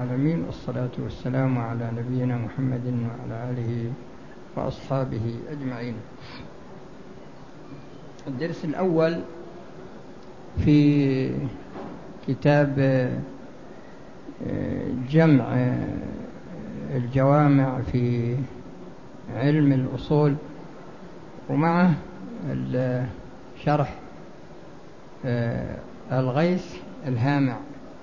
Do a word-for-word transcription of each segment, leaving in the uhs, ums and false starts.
العالمين، والصلاة والسلام على نبينا محمد وعلى آله وأصحابه أجمعين. الدرس الأول في كتاب جمع الجوامع في علم الأصول، ومعه شرح الغيث الهامع.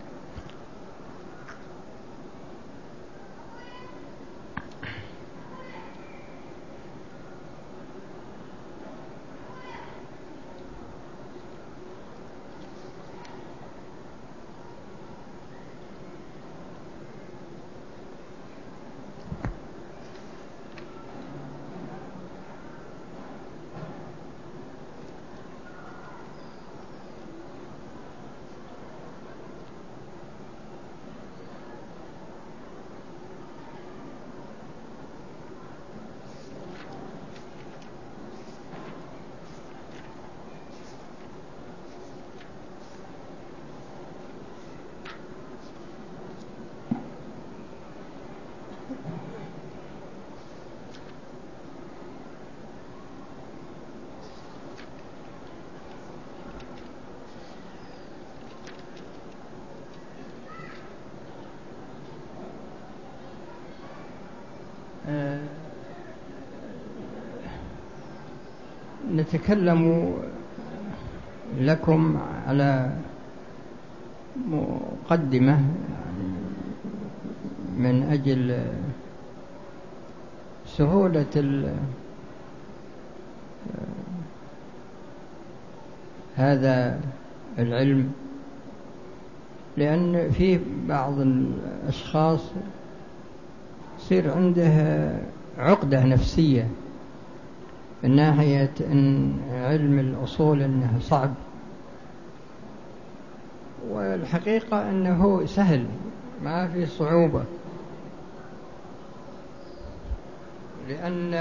نتكلم لكم على مقدمة من أجل سهولة هذا العلم، لأن فيه بعض الأشخاص يصير عنده عقدة نفسية من ناحية أن علم الأصول أنه صعب، والحقيقة أنه سهل ما في صعوبة، لأن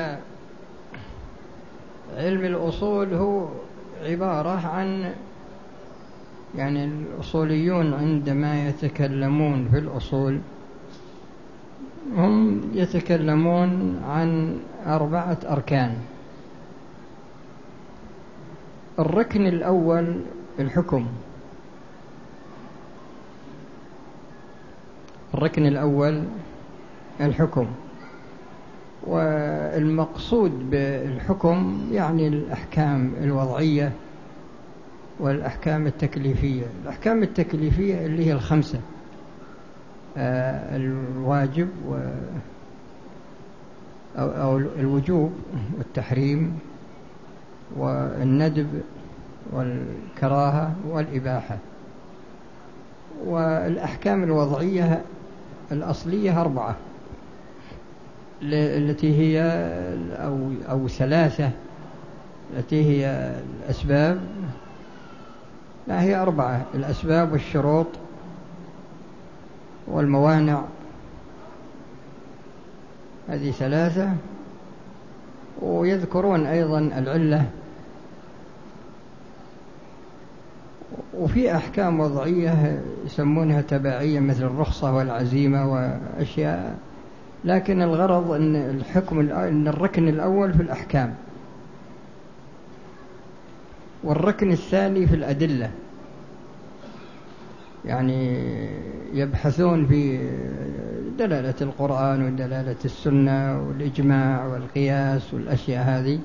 علم الأصول هو عبارة عن، يعني الأصوليون عندما يتكلمون في الأصول هم يتكلمون عن أربعة أركان. الركن الأول الحكم، الركن الأول الحكم، والمقصود بالحكم يعني الأحكام الوضعية والأحكام التكليفية. الأحكام التكليفية اللي هي الخمسة: آه الواجب و أو, أو الوجوب والتحريم والندب والكراهة والإباحة. والأحكام الوضعية الأصلية أربعة، التي هي أو, أو ثلاثة، التي هي الأسباب، لا هي أربعة: الأسباب والشروط والموانع، هذه ثلاثة. ويذكرون أيضا العلة. وفي أحكام وضعية يسمونها تبعية مثل الرخصة والعزيمة وأشياء، لكن الغرض أن الحكم أن الركن الأول في الأحكام، والركن الثاني في الأدلة، يعني يبحثون في دلالة القرآن ودلالة السنة والإجماع والقياس والأشياء هذه.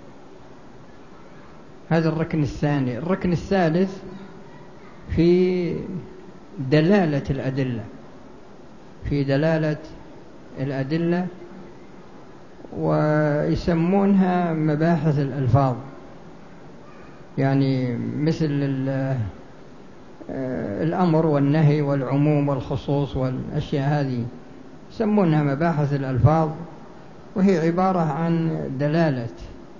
هذا الركن الثاني. الركن الثالث في دلالة الأدلة، في دلالة الأدلة، ويسمونها مباحث الألفاظ، يعني مثل الأمر والنهي والعموم والخصوص والأشياء هذه يسمونها مباحث الألفاظ، وهي عبارة عن دلالة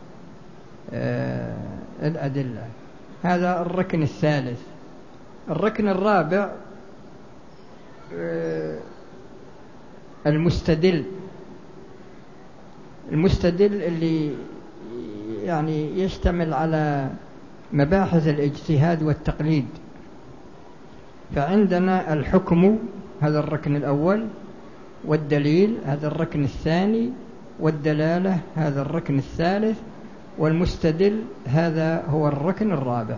الأدلة. هذا الركن الثالث. الركن الرابع المستدل. المستدل اللي يعني يشتمل على مباحث الاجتهاد والتقليد. فعندنا الحكم هذا الركن الأول، والدليل هذا الركن الثاني، والدلالة هذا الركن الثالث، والمستدل هذا هو الركن الرابع.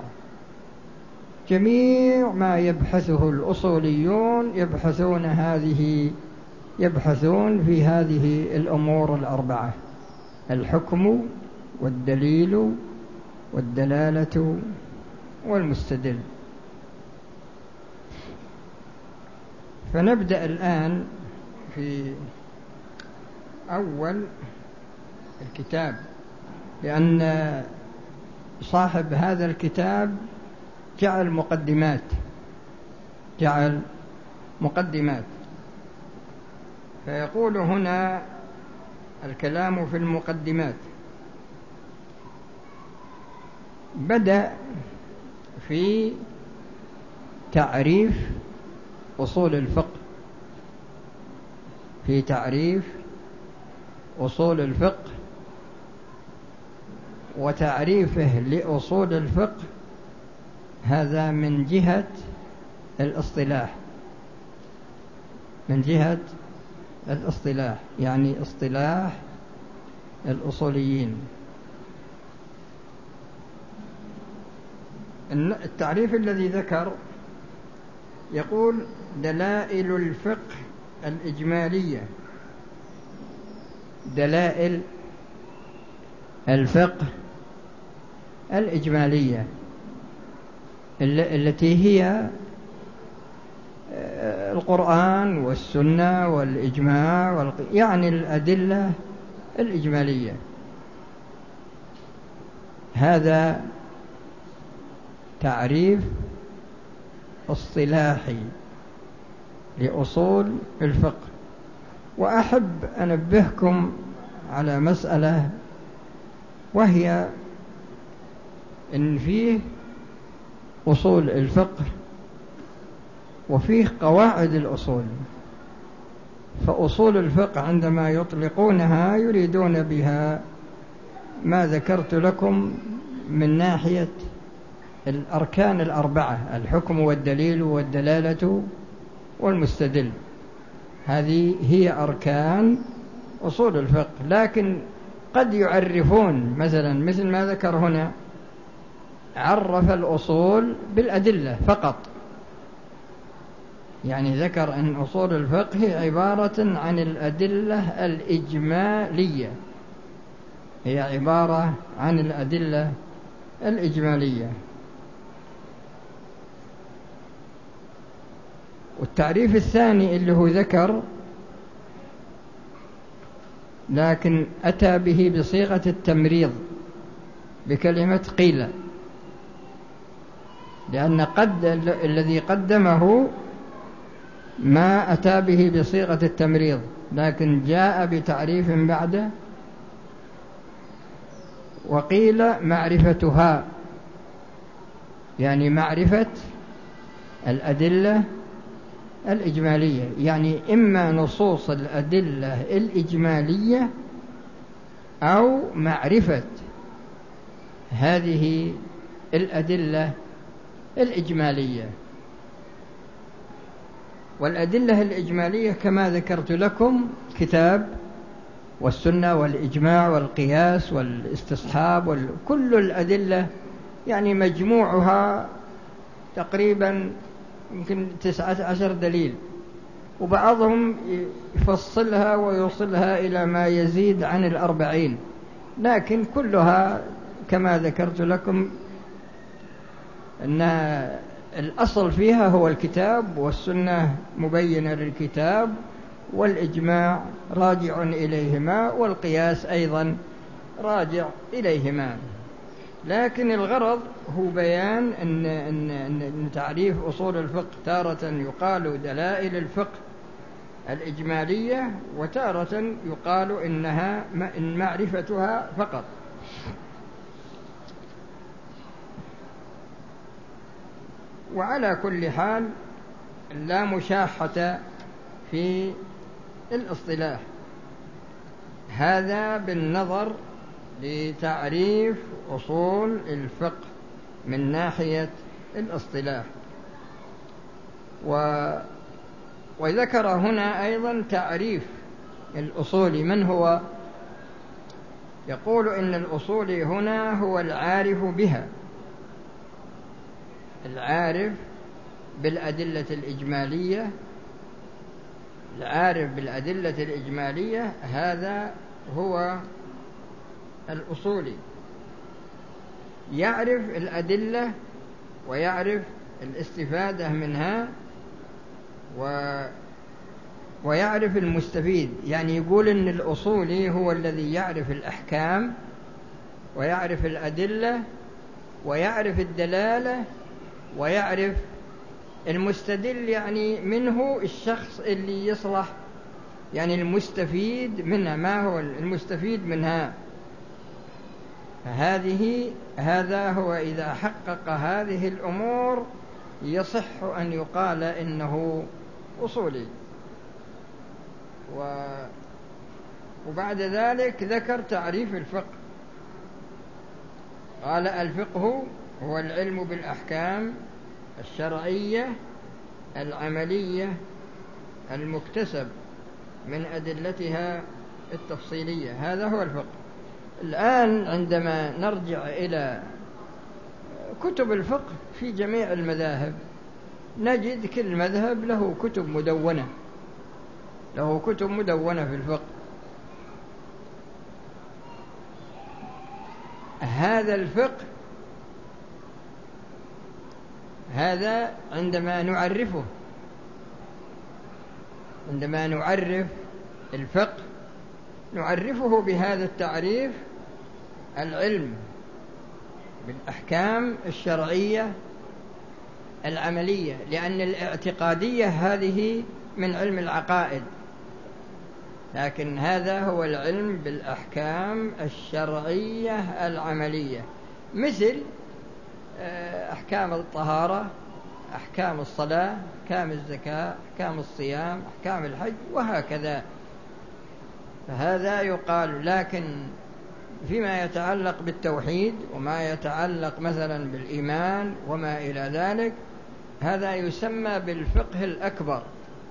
جميع ما يبحثه الأصوليون يبحثون هذه يبحثون في هذه الأمور الأربعة: الحكم والدليل والدلالة والمستدل. فنبدأ الآن في أول الكتاب، لأن صاحب هذا الكتاب جعل مقدمات جعل مقدمات فيقول هنا الكلام في المقدمات. بدأ في تعريف أصول الفقه في تعريف أصول الفقه وتعريفه لأصول الفقه هذا من جهة الاصطلاح من جهة الاصطلاح يعني اصطلاح الأصوليين. التعريف الذي ذكر يقول: دلائل الفقه الإجمالية دلائل الفقه الإجمالية التي هي القرآن والسنة والإجماع والق... يعني الأدلة الإجمالية. هذا تعريف اصطلاحي لأصول الفقه. وأحب أنبهكم على مسألة، وهي إن فيه أصول الفقه وفيه قواعد الأصول. فأصول الفقه عندما يطلقونها يريدون بها ما ذكرت لكم من ناحية الأركان الأربعة: الحكم والدليل والدلالة والمستدل. هذه هي أركان أصول الفقه. لكن قد يعرفون مثلا مثل ما ذكر هنا، عرف الأصول بالأدلة فقط، يعني ذكر أن أصول الفقه عبارة عن الأدلة الإجمالية هي عبارة عن الأدلة الإجمالية. والتعريف الثاني اللي هو ذكر لكن أتى به بصيغة التمريض بكلمة قيل، لأن قد الذي قدمه ما أتى به بصيغة التمريض، لكن جاء بتعريف بعده وقيل معرفتها، يعني معرفة الأدلة الإجمالية، يعني إما نصوص الأدلة الإجمالية أو معرفة هذه الأدلة الإجمالية. والأدلة الإجمالية كما ذكرت لكم كتاب والسنة والإجماع والقياس والاستصحاب وكل الأدلة، يعني مجموعها تقريبا يمكن تسعة عشر دليل، وبعضهم يفصلها ويوصلها إلى ما يزيد عن الأربعين، لكن كلها كما ذكرت لكم أن الأصل فيها هو الكتاب، والسنة مبينة للكتاب، والإجماع راجع إليهما، والقياس أيضا راجع إليهما. لكن الغرض هو بيان أن, أن, أن تعريف أصول الفقه تارة يقال دلائل الفقه الإجمالية، وتارة يقال إنها إن معرفتها فقط. وعلى كل حال لا مشاحة في الاصطلاح. هذا بالنظر لتعريف أصول الفقه من ناحية الاصطلاح. وذكر هنا أيضا تعريف الأصولي من هو. يقول إن الأصولي هنا هو العارف بها، العارف بالأدلة الإجمالية، العارف بالأدلة الإجمالية هذا هو الأصولي، يعرف الأدلة ويعرف الاستفادة منها و ويعرف المستفيد. يعني يقول إن الأصولي هو الذي يعرف الأحكام ويعرف الأدلة ويعرف الدلالة ويعرف المستدل، يعني منه الشخص اللي يصلح، يعني المستفيد منها، ما هو المستفيد منها. هذه هذا هو إذا حقق هذه الأمور يصح أن يقال إنه أصولي. و وبعد ذلك ذكر تعريف الفقه، قال الفقه هو العلم بالأحكام الشرعية العملية المكتسب من أدلتها التفصيلية، هذا هو الفقه. الآن عندما نرجع إلى كتب الفقه في جميع المذاهب نجد كل مذهب له كتب مدونة، له كتب مدونة في الفقه. هذا الفقه هذا عندما نعرفه عندما نعرف الفقه نعرفه بهذا التعريف: العلم بالأحكام الشرعية العملية، لأن الاعتقادية هذه من علم العقائد، لكن هذا هو العلم بالأحكام الشرعية العملية، مثل أحكام الطهارة، أحكام الصلاة، أحكام الزكاة، أحكام الصيام، أحكام الحج، وهكذا. فهذا يقال. لكن فيما يتعلق بالتوحيد وما يتعلق مثلا بالإيمان وما إلى ذلك، هذا يسمى بالفقه الأكبر.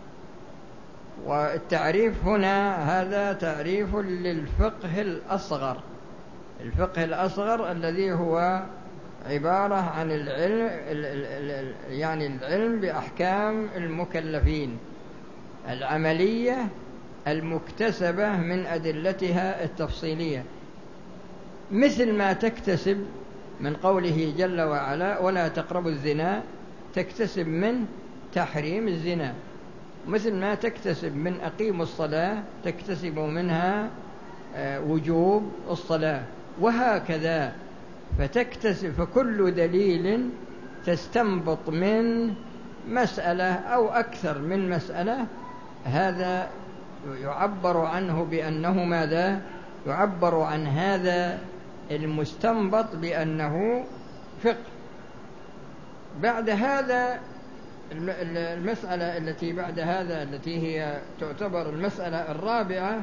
والتعريف هنا هذا تعريف للفقه الأصغر، الفقه الأصغر الذي هو عبارة عن العلم يعني العلم بأحكام المكلفين العملية المكتسبة من أدلتها التفصيلية، مثل ما تكتسب من قوله جل وعلا: ولا تقربوا الزنا، تكتسب من تحريم الزنا، مثل ما تكتسب من أقيموا الصلاة تكتسب منها وجوب الصلاة، وهكذا. فتكتسب، فكل دليل تستنبط من مسألة أو أكثر من مسألة، هذا يعبر عنه بأنه ماذا؟ يعبر عن هذا المستنبط بأنه فقه. بعد هذا المسألة التي بعد هذا التي هي تعتبر المسألة الرابعة،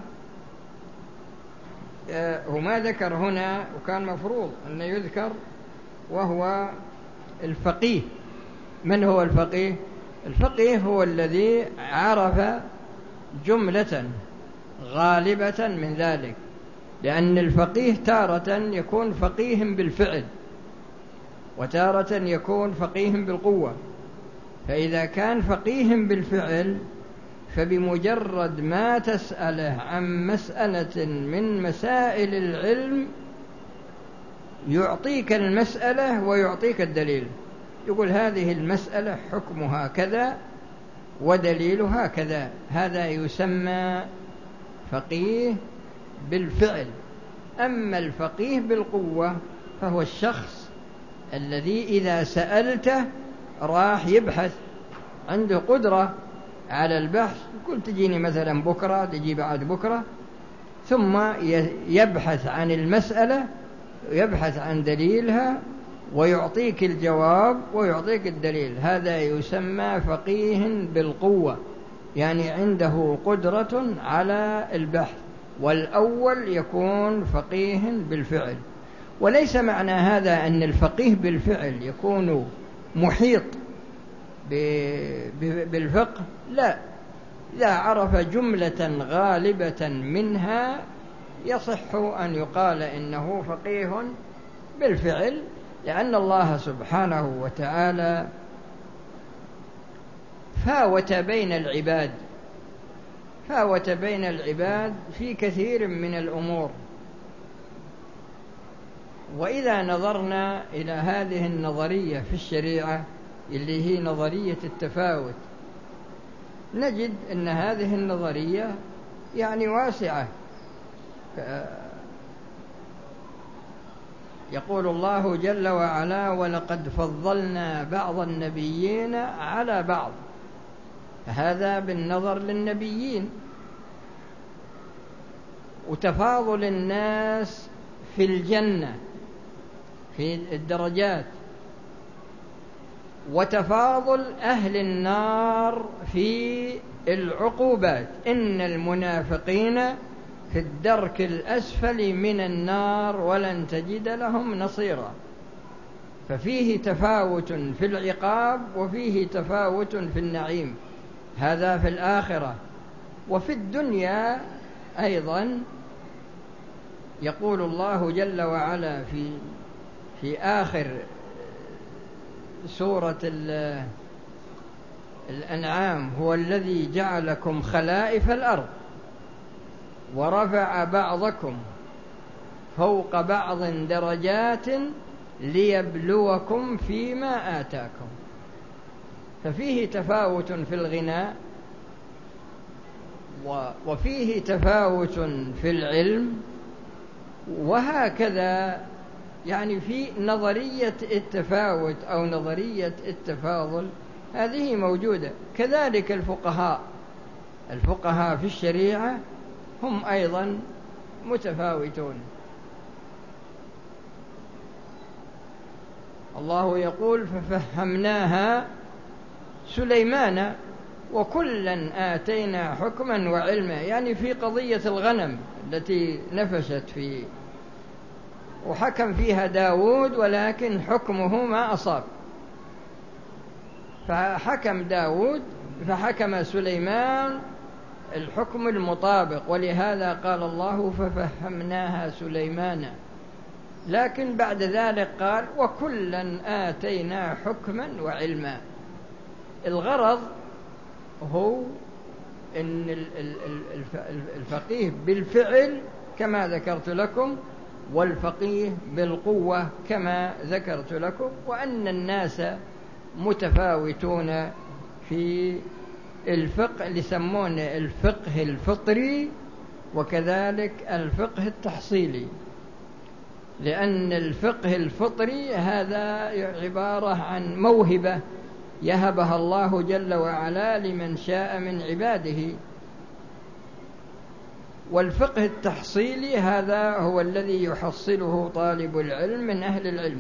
وما ذكر هنا وكان مفروض أن يذكر، وهو الفقيه. من هو الفقيه؟ الفقيه هو الذي عرف جملة غالبة من ذلك، لأن الفقيه تارة يكون فقيه بالفعل وتارة يكون فقيه بالقوة. فإذا كان فقيه بالفعل فبمجرد ما تسأله عن مسألة من مسائل العلم يعطيك المسألة ويعطيك الدليل، يقول هذه المسألة حكمها كذا ودليلها كذا. هذا يسمى فقيه بالفعل. أما الفقيه بالقوة فهو الشخص الذي إذا سألته راح يبحث، عنده قدرة على البحث، يقول تجيني مثلا بكرة، تجي بعد بكرة، ثم يبحث عن المسألة، يبحث عن دليلها ويعطيك الجواب ويعطيك الدليل. هذا يسمى فقيه بالقوة، يعني عنده قدرة على البحث. والأول يكون فقيه بالفعل. وليس معنى هذا أن الفقيه بالفعل يكون محيط بالفقه، لا، إذا عرف جملة غالبة منها يصح أن يقال إنه فقيه بالفعل، لأن الله سبحانه وتعالى فاوت بين العباد فاوت بين العباد في كثير من الأمور. وإذا نظرنا إلى هذه النظرية في الشريعة اللي هي نظرية التفاوت، نجد أن هذه النظرية يعني واسعة. يقول الله جل وعلا: ولقد فضلنا بعض النبيين على بعض. هذا بالنظر للنبيين. وتفاضل الناس في الجنة في الدرجات، وتفاضل أهل النار في العقوبات. إن المنافقين في الدرك الأسفل من النار ولن تجد لهم نصيرا. ففيه تفاوت في العقاب وفيه تفاوت في النعيم، هذا في الآخرة. وفي الدنيا أيضا يقول الله جل وعلا في في آخر سورة الأنعام: هو الذي جعلكم خلائف الأرض ورفع بعضكم فوق بعض درجات ليبلوكم فيما آتاكم. ففيه تفاوت في الغنى، وفيه تفاوت في العلم، وهكذا يعني في نظرية التفاوت أو نظرية التفاضل هذه موجودة. كذلك الفقهاء الفقهاء في الشريعة هم أيضا متفاوتون. الله يقول: ففهمناها سليمان وكلا آتينا حكما وعلما. يعني في قضية الغنم التي نفشت في وحكم فيها داود، ولكن حكمه ما أصاب، فحكم داود فحكم سليمان الحكم المطابق، ولهذا قال الله: ففهمناها سليمان. لكن بعد ذلك قال: وكلا آتينا حكما وعلما. الغرض هو أن الفقيه بالفعل كما ذكرت لكم، والفقيه بالقوة كما ذكرت لكم، وأن الناس متفاوتون في الفقه اللي يسمونه الفقه الفطري، وكذلك الفقه التحصيلي. لأن الفقه الفطري هذا عبارة عن موهبة يهبها الله جل وعلا لمن شاء من عباده، والفقه التحصيلي هذا هو الذي يحصله طالب العلم من أهل العلم،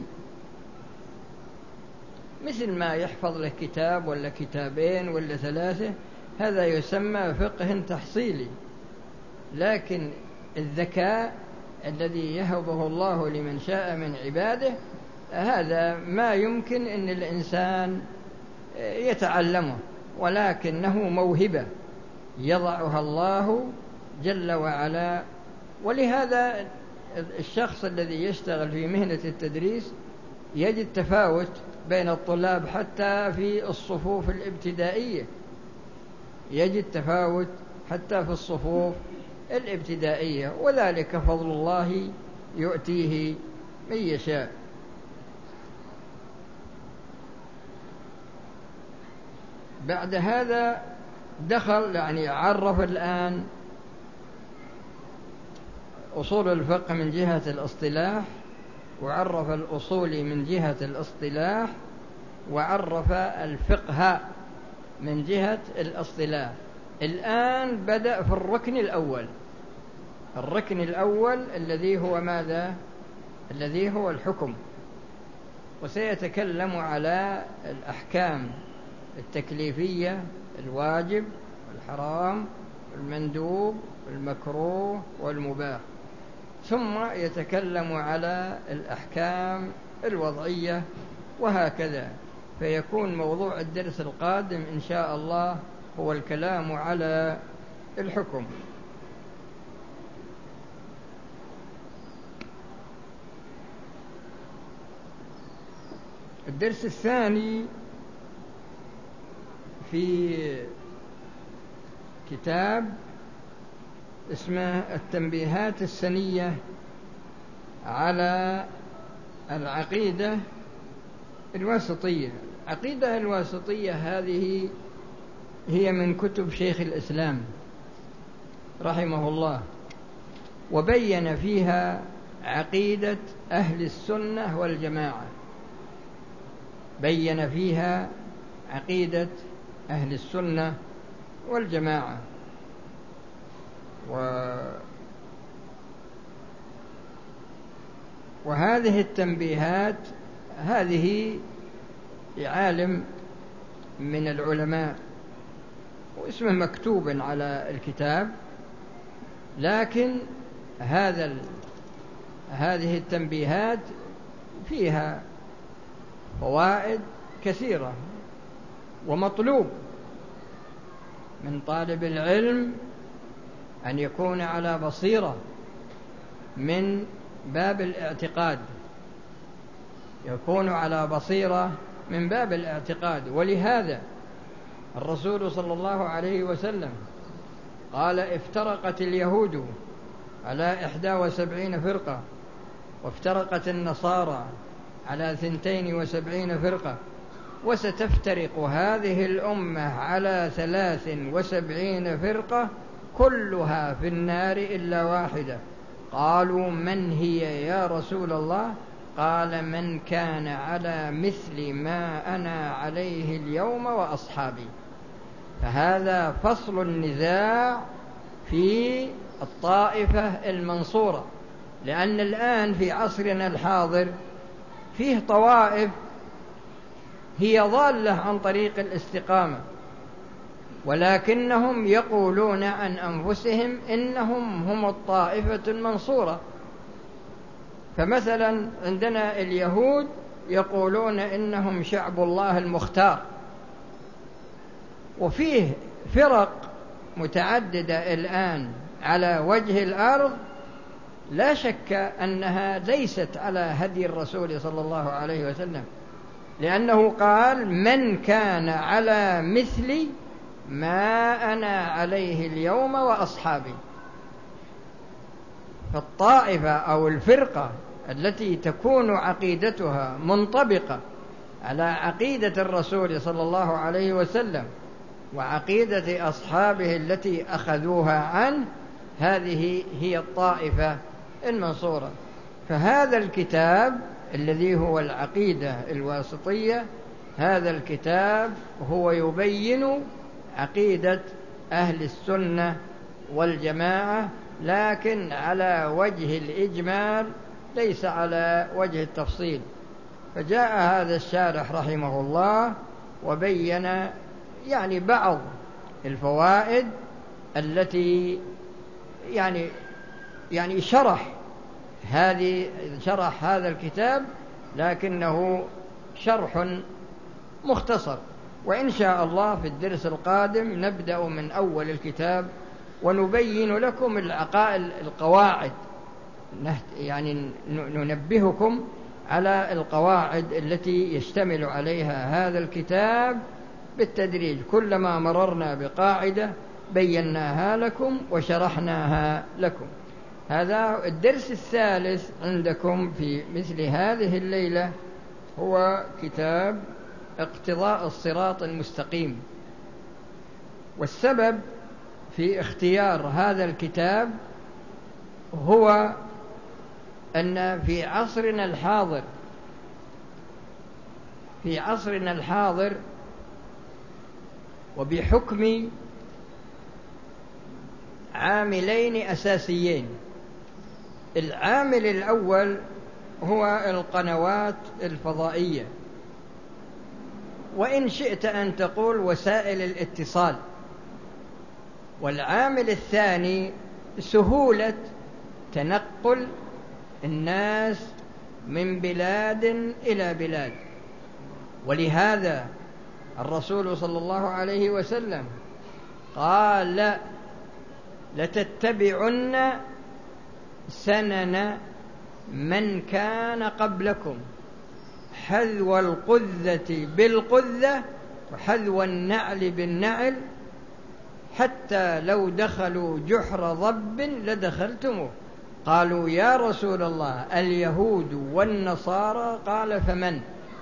مثل ما يحفظ له كتاب ولا كتابين ولا ثلاثة، هذا يسمى فقه تحصيلي. لكن الذكاء الذي يهبه الله لمن شاء من عباده هذا ما يمكن أن الإنسان يتعلمه، ولكنه موهبة يضعها الله جل وعلا. ولهذا الشخص الذي يشتغل في مهنة التدريس يجد تفاوت بين الطلاب، حتى في الصفوف الابتدائية يجد تفاوت حتى في الصفوف الابتدائية، وذلك فضل الله يؤتيه من يشاء. بعد هذا دخل يعني عرف الآن أصول الفقه من جهة الاصطلاح، وعرف الأصول من جهة الاصطلاح، وعرف الفقه من جهة الاصطلاح. الآن بدأ في الركن الأول الركن الأول الذي هو ماذا؟ الذي هو الحكم، وسيتكلم على الأحكام التكليفية: الواجب والحرام والمندوب والمكروه والمباح. ثم يتكلم على الأحكام الوضعية، وهكذا. فيكون موضوع الدرس القادم إن شاء الله هو الكلام على الحكم. الدرس الثاني في كتاب اسمه التنبيهات السنية على العقيدة الواسطية. العقيدة الواسطية هذه هي من كتب شيخ الإسلام رحمه الله، وبين فيها عقيدة أهل السنة والجماعة، بين فيها عقيدة أهل السنة والجماعة. و وهذه التنبيهات هذه عالم من العلماء واسمه مكتوب على الكتاب، لكن هذا ال... هذه التنبيهات فيها فوائد كثيرة، ومطلوب من طالب العلم أن يكون على بصيرة من باب الاعتقاد، يكون على بصيرة من باب الاعتقاد. ولهذا الرسول صلى الله عليه وسلم قال: افترقت اليهود على إحدى وسبعين فرقة، وافترقت النصارى على ثنتين وسبعين فرقة، وستفترق هذه الأمة على ثلاث وسبعين فرقة كلها في النار إلا واحدة. قالوا: من هي يا رسول الله؟ قال: من كان على مثل ما أنا عليه اليوم وأصحابي. فهذا فصل النزاع في الطائفة المنصورة، لأن الآن في عصرنا الحاضر فيه طوائف هي ضالة عن طريق الاستقامة، ولكنهم يقولون عن أنفسهم إنهم هم الطائفة المنصورة. فمثلا عندنا اليهود يقولون إنهم شعب الله المختار، وفيه فرق متعددة الآن على وجه الأرض لا شك أنها ليست على هدي الرسول صلى الله عليه وسلم، لأنه قال: من كان على مثل ما أنا عليه اليوم وأصحابي. فالطائفة أو الفرقة التي تكون عقيدتها منطبقة على عقيدة الرسول صلى الله عليه وسلم وعقيدة أصحابه التي أخذوها عنه، هذه هي الطائفة المنصورة. فهذا الكتاب الذي هو العقيدة الواسطية، هذا الكتاب هو يبين عقيدة أهل السنة والجماعة، لكن على وجه الإجمال ليس على وجه التفصيل. فجاء هذا الشارح رحمه الله وبين يعني بعض الفوائد التي يعني يعني شرح هذه شرح هذا الكتاب، لكنه شرح مختصر. وإن شاء الله في الدرس القادم نبدأ من أول الكتاب ونبين لكم العقائد القواعد، يعني ننبهكم على القواعد التي يشتمل عليها هذا الكتاب بالتدريج. كلما مررنا بقاعدة بيناها لكم وشرحناها لكم. هذا الدرس الثالث عندكم في مثل هذه الليلة هو كتاب اقتضاء الصراط المستقيم. والسبب في اختيار هذا الكتاب هو أن في عصرنا الحاضر في عصرنا الحاضر وبحكم عاملين أساسيين. العامل الأول هو القنوات الفضائية، وإن شئت أن تقول وسائل الاتصال. والعامل الثاني سهولة تنقل الناس من بلاد إلى بلاد. ولهذا الرسول صلى الله عليه وسلم قال لتتبعن سنن من كان قبلكم حذو القذة بالقذة وحذو النعل بالنعل حتى لو دخلوا جحر ضب لدخلتموه. قالوا يا رسول الله اليهود والنصارى؟ قال فمن؟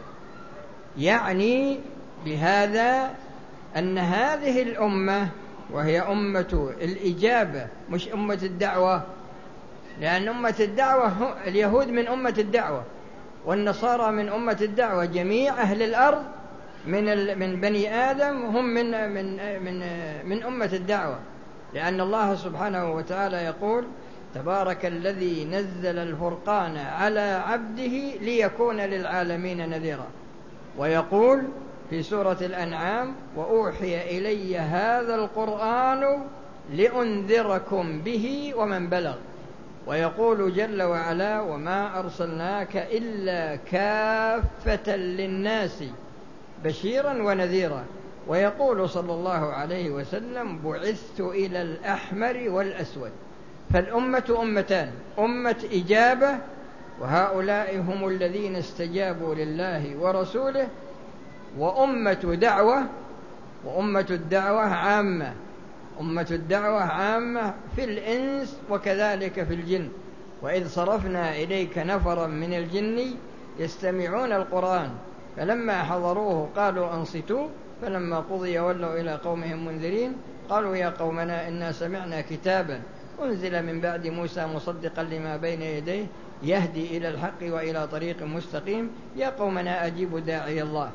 يعني بهذا أن هذه الأمة وهي أمة الإجابة مش أمة الدعوة، لأن أمة الدعوة اليهود من أمة الدعوة والنصارى من أمة الدعوة. جميع أهل الأرض من من بني آدم هم من من من من أمة الدعوة، لأن الله سبحانه وتعالى يقول تبارك الذي نزل الفرقان على عبده ليكون للعالمين نذيرا. ويقول في سورة الأنعام وأوحي إلي هذا القرآن لأنذركم به ومن بلغ. ويقول جل وعلا وما أرسلناك إلا كافة للناس بشيرا ونذيرا. ويقول صلى الله عليه وسلم بعثت إلى الأحمر والأسود. فالأمة أمتان، أمة إجابة وهؤلاء هم الذين استجابوا لله ورسوله، وأمة دعوة، وأمة الدعوة عامة. أمة الدعوة عامة في الإنس وكذلك في الجن. وإذ صرفنا إليك نفرا من الجن يستمعون القرآن فلما حضروه قالوا أنصتوا فلما قضي ولوا إلى قومهم منذرين قالوا يا قومنا إنا سمعنا كتابا أنزل من بعد موسى مصدقا لما بين يديه يهدي إلى الحق وإلى طريق مستقيم يا قومنا أجيبوا داعي الله.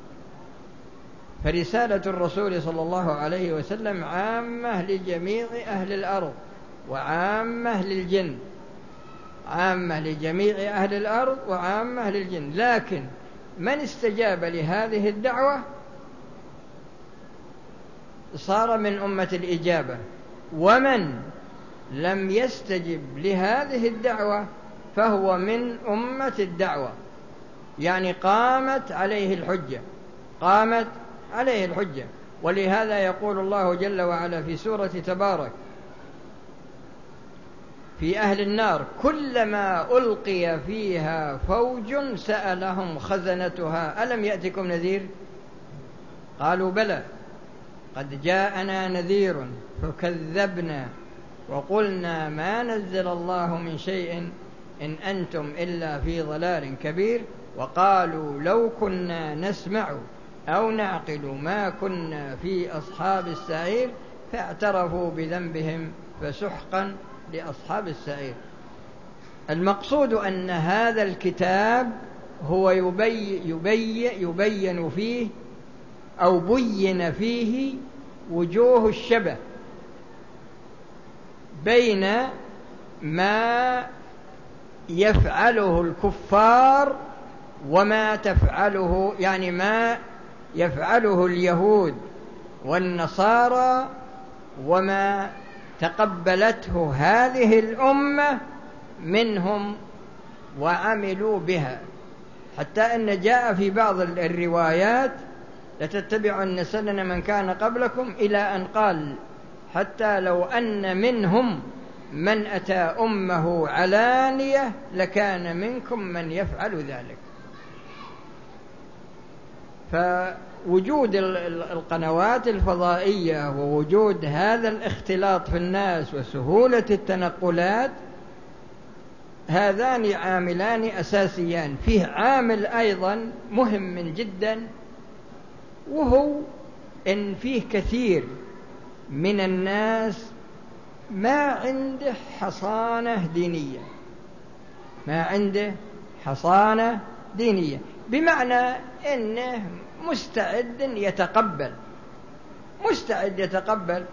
فرسالة الرسول صلى الله عليه وسلم عامة لجميع أهل الأرض وعامة للجن، عامة لجميع أهل الأرض وعامة للجن. لكن من استجاب لهذه الدعوة صار من أمة الإجابة، ومن لم يستجب لهذه الدعوة فهو من أمة الدعوة، يعني قامت عليه الحجة، قامت عليه الحجة. ولهذا يقول الله جل وعلا في سورة تبارك في أهل النار كلما ألقي فيها فوج سألهم خزنتها ألم يأتكم نذير؟ قالوا بلى قد جاءنا نذير فكذبنا وقلنا ما نزل الله من شيء إن أنتم إلا في ضلال كبير وقالوا لو كنا نسمع أو نعقل ما كنا في أصحاب السعير فاعترفوا بذنبهم فسحقا لأصحاب السعير. المقصود أن هذا الكتاب هو يبي يبي يبين فيه أو بين فيه وجوه الشبه بين ما يفعله الكفار وما تفعله يعني ما يفعله اليهود والنصارى وما تقبلته هذه الأمة منهم وعملوا بها، حتى أن جاء في بعض الروايات لتتبعن سنن من كان قبلكم إلى أن قال حتى لو أن منهم من أتى أمه علانية لكان منكم من يفعل ذلك. فوجود القنوات الفضائية ووجود هذا الاختلاط في الناس وسهولة التنقلات هذان عاملان أساسيان. فيه عامل أيضا مهم جدا وهو إن فيه كثير من الناس ما عنده حصانة دينية، ما عنده حصانة دينية بمعنى إنه مستعد يتقبل مستعد يتقبل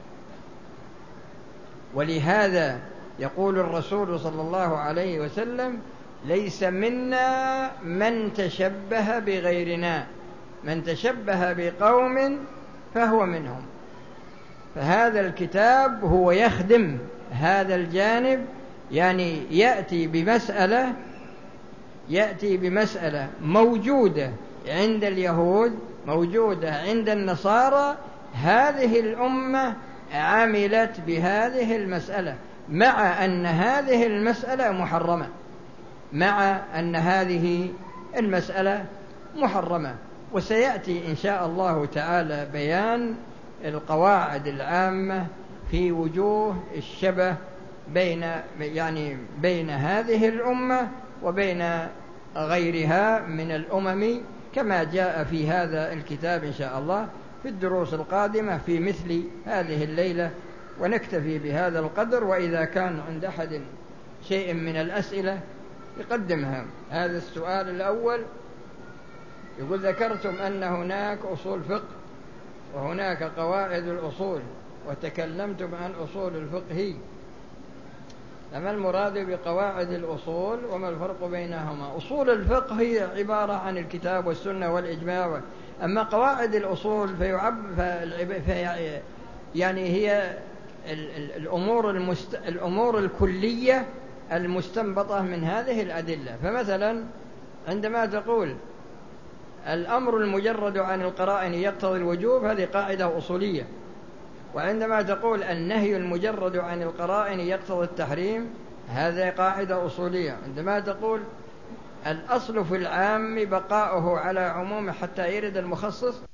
ولهذا يقول الرسول صلى الله عليه وسلم ليس منا من تشبه بغيرنا من تشبه بقوم فهو منهم. فهذا الكتاب هو يخدم هذا الجانب، يعني يأتي بمسألة يأتي بمسألة موجودة عند اليهود موجودة عند النصارى هذه الأمة عملت بهذه المسألة مع أن هذه المسألة محرمة مع أن هذه المسألة محرمة وسيأتي إن شاء الله تعالى بيان القواعد العامة في وجوه الشبه بين يعني بين هذه الأمة وبين غيرها من الأمم كما جاء في هذا الكتاب إن شاء الله في الدروس القادمة في مثل هذه الليلة. ونكتفي بهذا القدر، وإذا كان عند أحد شيء من الأسئلة يقدمها. هذا السؤال الأول يقول: ذكرتم أن هناك أصول فقه وهناك قواعد الأصول وتكلمتم عن أصول الفقه، فما المراد بقواعد الأصول وما الفرق بينهما؟ أصول الفقه هي عبارة عن الكتاب والسنة والإجماع، أما قواعد الأصول فيعب في يعني هي الأمور, المست... الأمور الكلية المستنبطة من هذه الأدلة. فمثلا عندما تقول الأمر المجرد عن القرائن يقتضي الوجوب، هذه قاعدة أصولية. وعندما تقول النهي المجرد عن القرائن يقتضي التحريم، هذه قاعدة أصولية. عندما تقول الأصل في العام بقاؤه على عمومه حتى يرد المخصص،